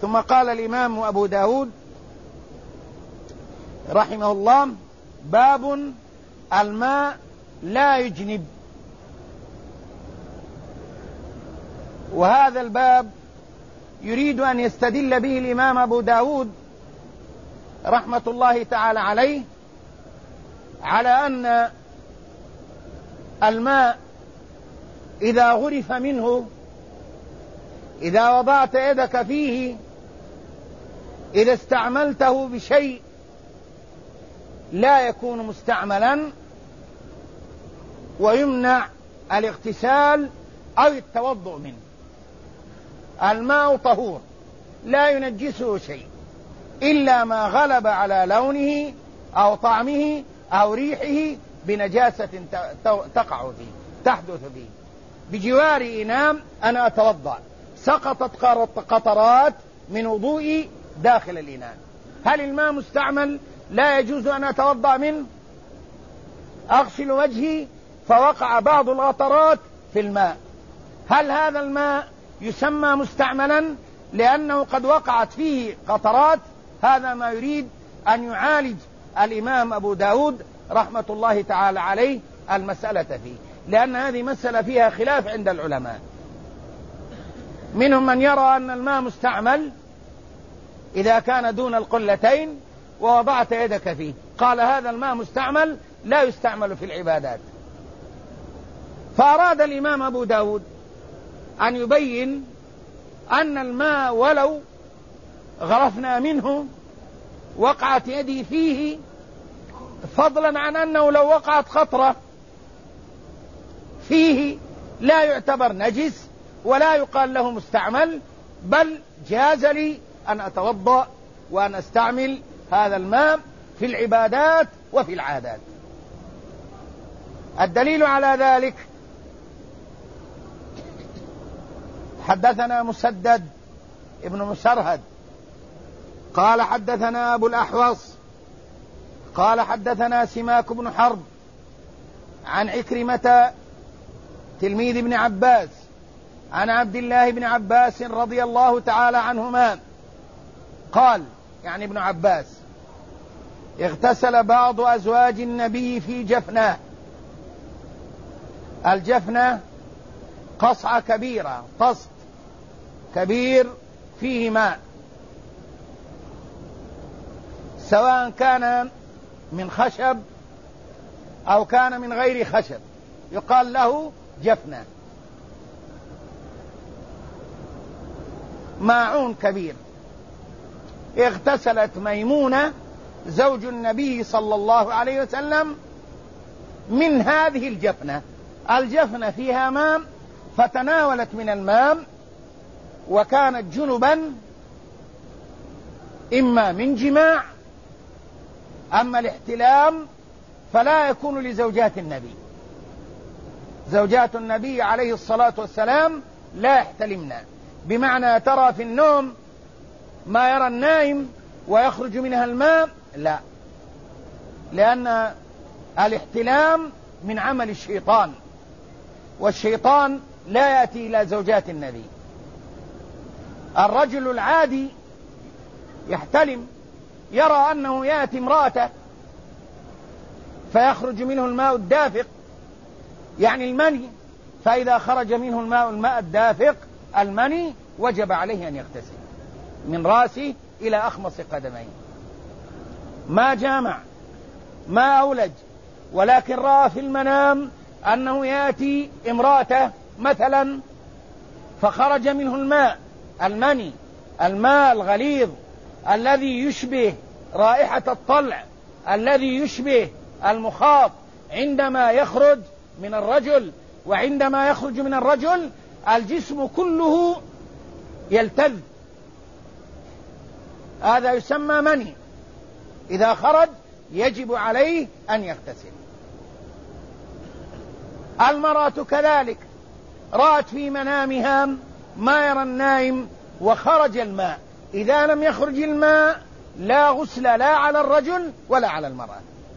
ثم قال الإمام أبو داود رحمه الله: باب الماء لا يجنب. وهذا الباب يريد أن يستدل به الإمام أبو داود رحمة الله تعالى عليه على أن الماء إذا غرف منه، إذا وضعت يدك فيه، إذا استعملته بشيء لا يكون مستعملا، ويمنع الاغتسال أو التوضؤ منه. الماء طهور لا ينجسه شيء إلا ما غلب على لونه أو طعمه أو ريحه بنجاسة تقع فيه، تحدث فيه. بجوار إناء أنا أتوضأ، سقطت قطرات من وضوئي داخل الإناء، هل الماء مستعمل لا يجوز أن أتوضأ منه؟ أغسل وجهي فوقع بعض القطرات في الماء، هل هذا الماء يسمى مستعملا لأنه قد وقعت فيه قطرات؟ هذا ما يريد أن يعالج الإمام أبو داود رحمة الله تعالى عليه المسألة فيه، لأن هذه مسألة فيها خلاف عند العلماء. منهم من يرى أن الماء مستعمل إذا كان دون القلتين ووضعت يدك فيه، قال هذا الماء مستعمل لا يستعمل في العبادات. فأراد الإمام أبو داود أن يبين أن الماء ولو غرفنا منه وقعت يدي فيه، فضلا عن أنه لو وقعت خطرة فيه لا يعتبر نجس ولا يقال له مستعمل، بل جاز لي أن أتوضأ وأن أستعمل هذا الماء في العبادات وفي العادات. الدليل على ذلك: حدثنا مسدد ابن مسرهد قال حدثنا أبو الأحوص قال حدثنا سماك بن حرب عن عكرمة تلميذ ابن عباس عن عبد الله بن عباس رضي الله تعالى عنهما قال، يعني ابن عباس: اغتسل بعض أزواج النبي في جفنة. الجفنة قصعة كبيرة، طست كبير فيه ماء، سواء كان من خشب أو كان من غير خشب، يقال له جفنة، ماعون كبير. اغتسلت ميمونة زوج النبي صلى الله عليه وسلم من هذه الجفنة. الجفنة فيها ماء، فتناولت من الماء وكانت جنبا إما من جماع، أما الاحتلام فلا يكون لزوجات النبي. زوجات النبي عليه الصلاة والسلام لا يحتلمن، بمعنى ترى في النوم ما يرى النائم ويخرج منها الماء، لا، لأن الاحتلام من عمل الشيطان، والشيطان لا يأتي إلى زوجات النبي. الرجل العادي يحتلم، يرى أنه يأتي امرأته فيخرج منه الماء الدافق، يعني المني، فإذا خرج منه الماء الدافق المني وجب عليه أن يغتسل من رأسه إلى أخمص قدميه، ما جامع ما أولج، ولكن رأى في المنام أنه يأتي امرأته مثلا فخرج منه الماء المني، الماء الغليظ الذي يشبه رائحة الطلع، الذي يشبه المخاط عندما يخرج من الرجل. وعندما يخرج من الرجل الجسم كله يلتذ، هذا يسمى مني. إذا خرج يجب عليه أن يغتسل. المرأة كذلك رأت في منامها ما يرى النائم وخرج الماء، إذا لم يخرج الماء لا غسل لا على الرجل ولا على المرأة،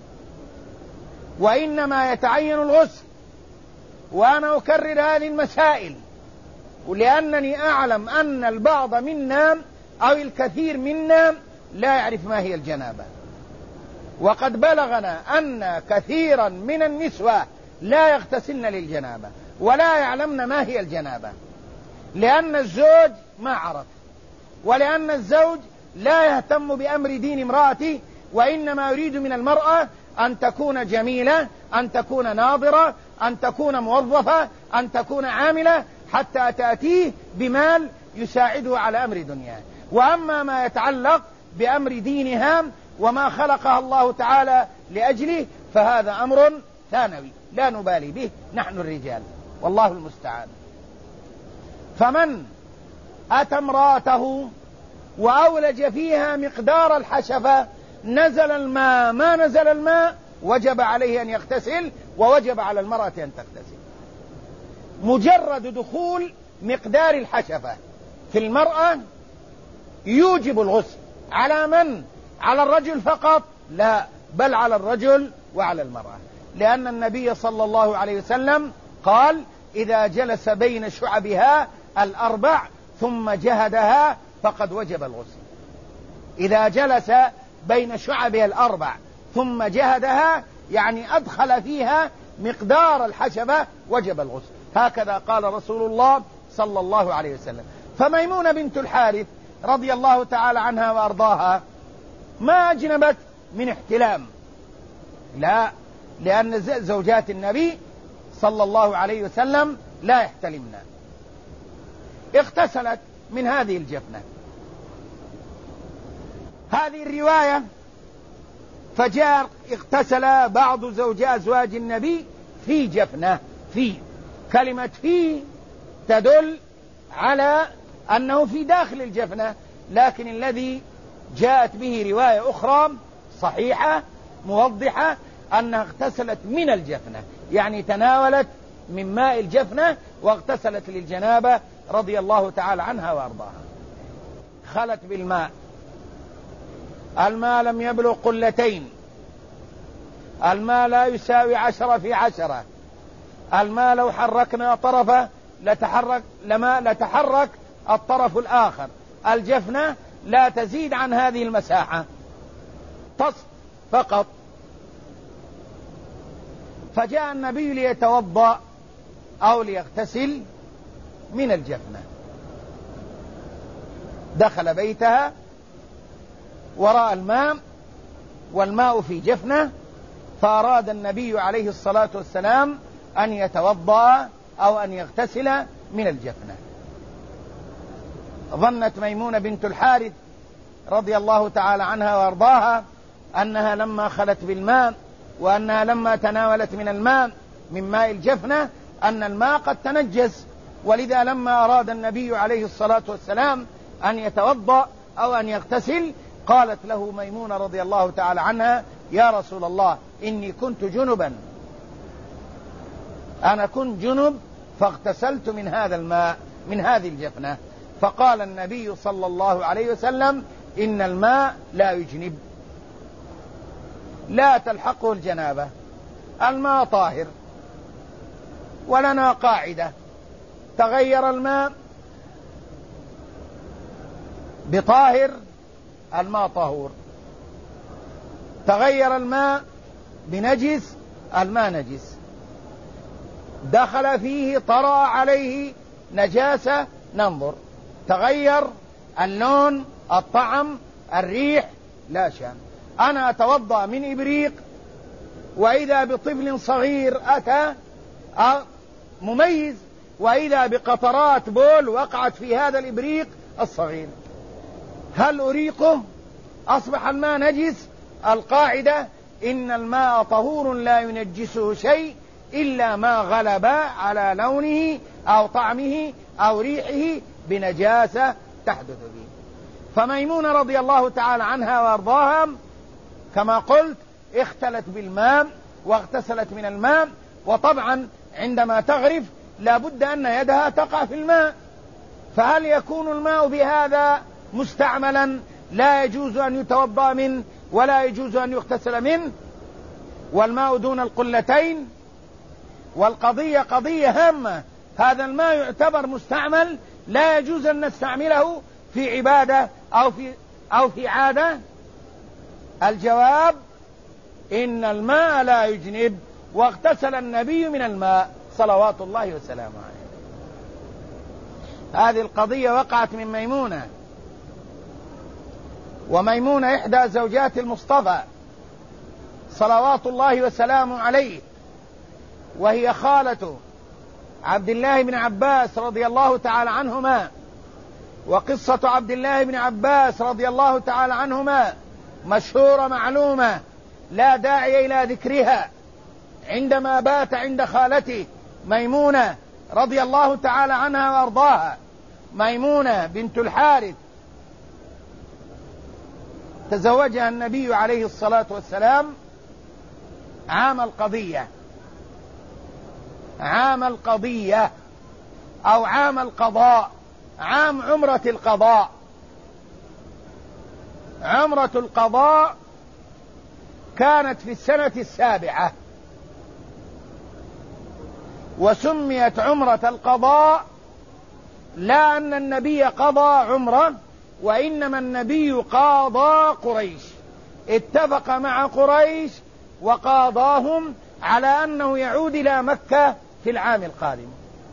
وإنما يتعين الغسل. وأنا أكرر هذه المسائل ولأنني أعلم أن البعض منا أو الكثير منا لا يعرف ما هي الجنابة. وقد بلغنا أن كثيرا من النسوة لا يغتسلن للجنابة ولا يعلمن ما هي الجنابة، لأن الزوج ما عرف، ولأن الزوج لا يهتم بأمر دين امرأته، وإنما يريد من المرأة أن تكون جميلة، أن تكون ناظرة، أن تكون موظفة، أن تكون عاملة، حتى تأتيه بمال يساعده على أمر دنياه. وأما ما يتعلق بأمر دينها وما خلقها الله تعالى لأجله فهذا أمر ثانوي لا نبالي به نحن الرجال، والله المستعان. فمن أتى امرأته وأولج فيها مقدار الحشفة نزل الماء ما نزل الماء وجب عليه أن يغتسل، ووجب على المرأة أن تغتسل. مجرد دخول مقدار الحشفة في المرأة يوجب الغسل. على من؟ على الرجل فقط؟ لا، بل على الرجل وعلى المرأة، لأن النبي صلى الله عليه وسلم قال: إذا جلس بين شعبها الأربع ثم جهدها فقد وجب الغسل. إذا جلس بين شعبها الأربع ثم جهدها يعني أدخل فيها مقدار الحشفة وجب الغسل. هكذا قال رسول الله صلى الله عليه وسلم. فميمونة بنت الحارث رضي الله تعالى عنها وأرضاها ما أجنبت من احتلام، لا، لأن زوجات النبي صلى الله عليه وسلم لا يحتلمن. اغتسلت من هذه الجفنة. هذه الرواية فجاء اغتسل بعض أزواج النبي في جفنة. في كلمة في تدل على أنه في داخل الجفنة، لكن الذي جاءت به رواية أخرى صحيحة موضحة أنها اغتسلت من الجفنة، يعني تناولت من ماء الجفنة واغتسلت للجنابة رضي الله تعالى عنها وأرضاها. خلت بالماء، الماء لم يبلغ قلتين، الماء لا يساوي 10 في 10، الماء لو حركنا طرفه لتحرك الطرف الآخر، الجفنة لا تزيد عن هذه المساحة، تصف فقط. فجاء النبي ليتوضأ أو ليغتسل من الجفنة، دخل بيتها ورأى الماء والماء في جفنة، فأراد النبي عليه الصلاة والسلام أن يتوضأ أو أن يغتسل من الجفنة. ظنت ميمونة بنت الحارث رضي الله تعالى عنها وارضاها أنها لما خلت بالماء وأنها لما تناولت من الماء من ماء الجفنة أن الماء قد تنجس، ولذا لما أراد النبي عليه الصلاة والسلام أن يتوضأ أو أن يغتسل قالت له ميمونة رضي الله تعالى عنها: يا رسول الله إني كنت جنبا، أنا كنت جنب فاغتسلت من هذا الماء من هذه الجفنة. فقال النبي صلى الله عليه وسلم: إن الماء لا يجنب، لا تلحقه الجنابة، الماء طاهر. ولنا قاعدة: تغير الماء بطاهر الماء طهور، تغير الماء بنجس الماء نجس، دخل فيه طرأ عليه نجاسة ننظر، تغير اللون الطعم الريح لا شأن. أنا أتوضأ من إبريق وإذا بطفل صغير أتى مميز، وإذا بقطرات بول وقعت في هذا الإبريق الصغير، هل أريقه؟ أصبح الماء نجس. القاعدة: إن الماء طهور لا ينجسه شيء إلا ما غلب على لونه أو طعمه أو ريحه بنجاسة تحدث به. فميمونة رضي الله تعالى عنها وارضاها كما قلت اختلت بالماء واغتسلت من الماء، وطبعا عندما تغرف لابد أن يدها تقع في الماء، فهل يكون الماء بهذا مستعملا لا يجوز أن يتوضأ منه ولا يجوز أن يغتسل منه؟ والماء دون القلتين، والقضية قضية هامة. هذا الماء يعتبر مستعمل لا يجوز أن نستعمله في عبادة أو في عادة؟ الجواب: إن الماء لا يجنب، واغتسل النبي من الماء صلوات الله وسلامه عليه. هذه القضية وقعت من ميمونة، وميمونة إحدى زوجات المصطفى صلوات الله وسلامه عليه، وهي خالة عبد الله بن عباس رضي الله تعالى عنهما. وقصة عبد الله بن عباس رضي الله تعالى عنهما مشهورة معلومة لا داعي إلى ذكرها. عندما بات عند خالته ميمونة رضي الله تعالى عنها وأرضاها، ميمونة بنت الحارث، تزوجها النبي عليه الصلاة والسلام عام القضية أو عام القضاء، عام عمرة القضاء. عمرة القضاء كانت في السنة 7، وسميت عمرة القضاء لا أن النبي قضى عمرة، وإنما النبي قاضى قريش، اتفق مع قريش وقاضاهم على أنه يعود إلى مكة في العام القادم،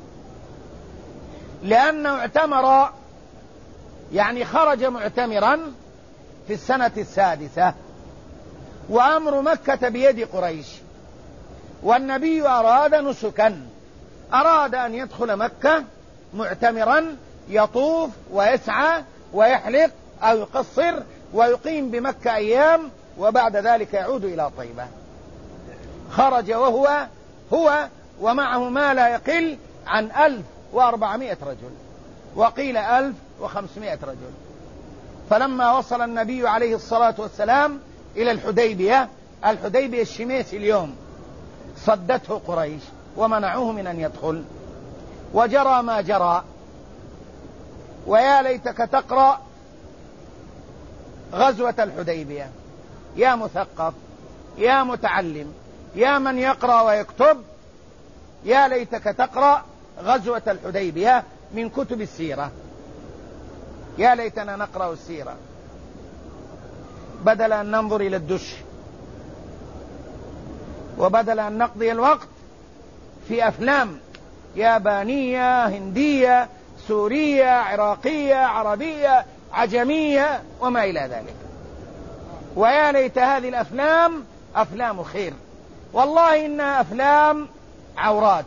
لأنه اعتمر، يعني خرج معتمرا في السنة 6، وأمر مكة بيد قريش، والنبي أراد نسكا، أراد أن يدخل مكة معتمرا يطوف ويسعى ويحلق أو يقصر ويقيم بمكة أيام، وبعد ذلك يعود إلى طيبة. خرج هو ومعه ما لا يقل عن 1400 رجل، وقيل 1500 رجل. فلما وصل النبي عليه الصلاة والسلام إلى الحديبية الشميس اليوم، صدته قريش ومنعوه من أن يدخل، وجرى ما جرى. ويا ليتك تقرأ غزوة الحديبية يا مثقف، يا متعلم، يا من يقرأ ويكتب، يا ليتك تقرأ غزوة الحديبية من كتب السيرة. يا ليتنا نقرأ السيرة بدل أن ننظر إلى الدش، وبدل أن نقضي الوقت في أفلام يابانية، هندية، سورية، عراقية، عربية، عجمية، وما إلى ذلك. ويا ليت هذه الأفلام أفلام خير، والله إنها أفلام عورات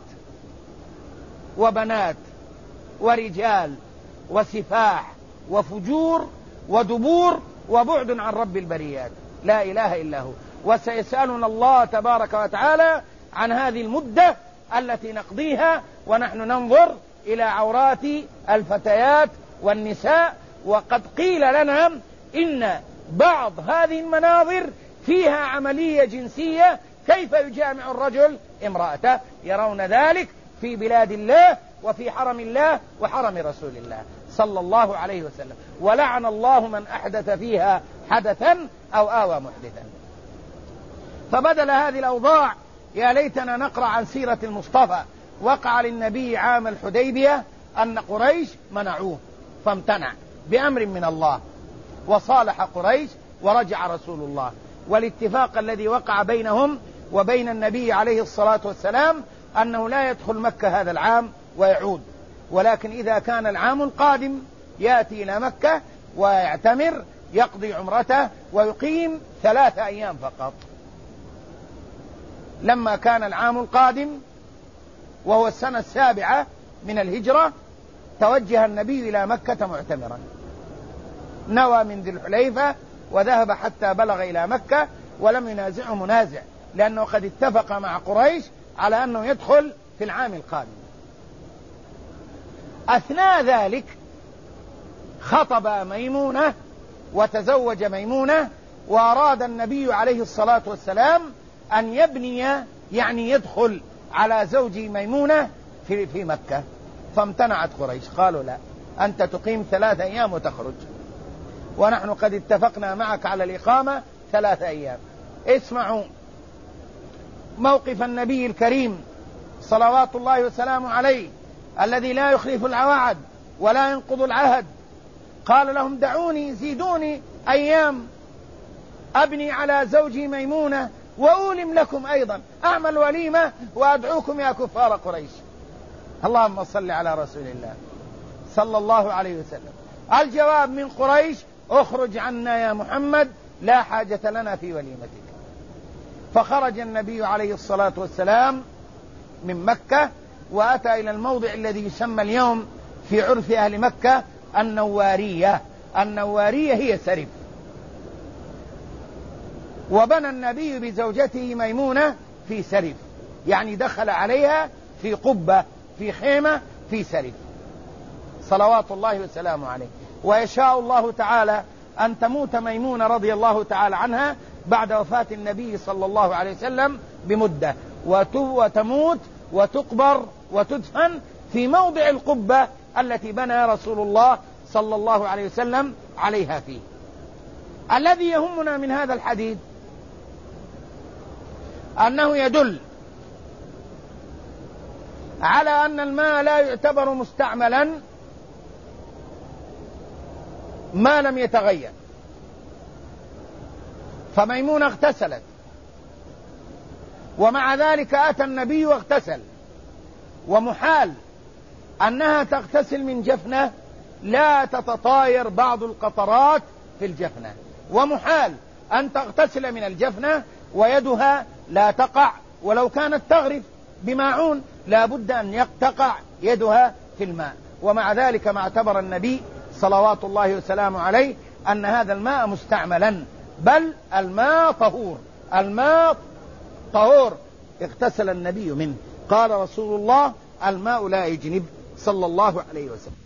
وبنات ورجال وسفاح وفجور ودبور وبعد عن رب البريات، لا إله إلا هو. وسيسألنا الله تبارك وتعالى عن هذه المدة التي نقضيها ونحن ننظر إلى عورات الفتيات والنساء. وقد قيل لنا إن بعض هذه المناظر فيها عملية جنسية، كيف يجامع الرجل امرأته. يرون ذلك في بلاد الله وفي حرم الله وحرم رسول الله صلى الله عليه وسلم، ولعن الله من أحدث فيها حدثا أو آوى محدثا. فبدل هذه الأوضاع يا ليتنا نقرأ عن سيرة المصطفى. وقع للنبي عام الحديبية أن قريش منعوه فامتنع بأمر من الله، وصالح قريش ورجع رسول الله. والاتفاق الذي وقع بينهم وبين النبي عليه الصلاة والسلام أنه لا يدخل مكة هذا العام ويعود، ولكن إذا كان العام القادم يأتي إلى مكة ويعتمر، يقضي عمرته ويقيم 3 أيام فقط. لما كان العام القادم وهو السنة 7 من الهجرة، توجه النبي إلى مكة معتمرا، نوى من ذي الحليفة وذهب حتى بلغ إلى مكة، ولم ينازعه منازع، لأنه قد اتفق مع قريش على أنه يدخل في العام القادم. أثناء ذلك خطب ميمونة وتزوج ميمونة، وأراد النبي عليه الصلاة والسلام أن يبني، يعني يدخل على زوج ميمونة في مكة، فامتنعت قريش، قالوا لا، أنت تقيم 3 أيام وتخرج، ونحن قد اتفقنا معك على الإقامة 3 أيام. اسمعوا موقف النبي الكريم صلوات الله وسلامه عليه، الذي لا يخلف الوعد ولا ينقض العهد. قال لهم دعوني زيدوني أيام أبني على زوجي ميمونة وأولم لكم أيضا، أعمل وليمة وأدعوكم يا كفار قريش. اللهم صل على رسول الله صلى الله عليه وسلم. الجواب من قريش: اخرج عنا يا محمد، لا حاجة لنا في وليمتك. فخرج النبي عليه الصلاة والسلام من مكة وأتى إلى الموضع الذي يسمى اليوم في عرف أهل مكة النوارية. النوارية هي سرف. وبنى النبي بزوجته ميمونة في سرف، يعني دخل عليها في قبة، في خيمة، في سرف، صلوات الله وسلامه عليه. ويشاء الله تعالى أن تموت ميمونة رضي الله تعالى عنها بعد وفاة النبي صلى الله عليه وسلم بمدة، وتموت وتقبر وتدفن في موضع القبة التي بنى رسول الله صلى الله عليه وسلم عليها فيه. الذي يهمنا من هذا الحديث أنه يدل على أن الماء لا يعتبر مستعملا ما لم يتغير. فميمونة اغتسلت، ومع ذلك أتى النبي واغتسل، ومحال أنها تغتسل من جفنة لا تتطاير بعض القطرات في الجفنة، ومحال أن تغتسل من الجفنة ويدها لا تقع، ولو كانت تغرف بماعون لا بد أن تقع يدها في الماء. ومع ذلك ما اعتبر النبي صلوات الله وسلامه عليه أن هذا الماء مستعملا، بل الماء طهور، الماء طهور اغتسل النبي منه. قال رسول الله: الماء لا يجنب، صلى الله عليه وسلم.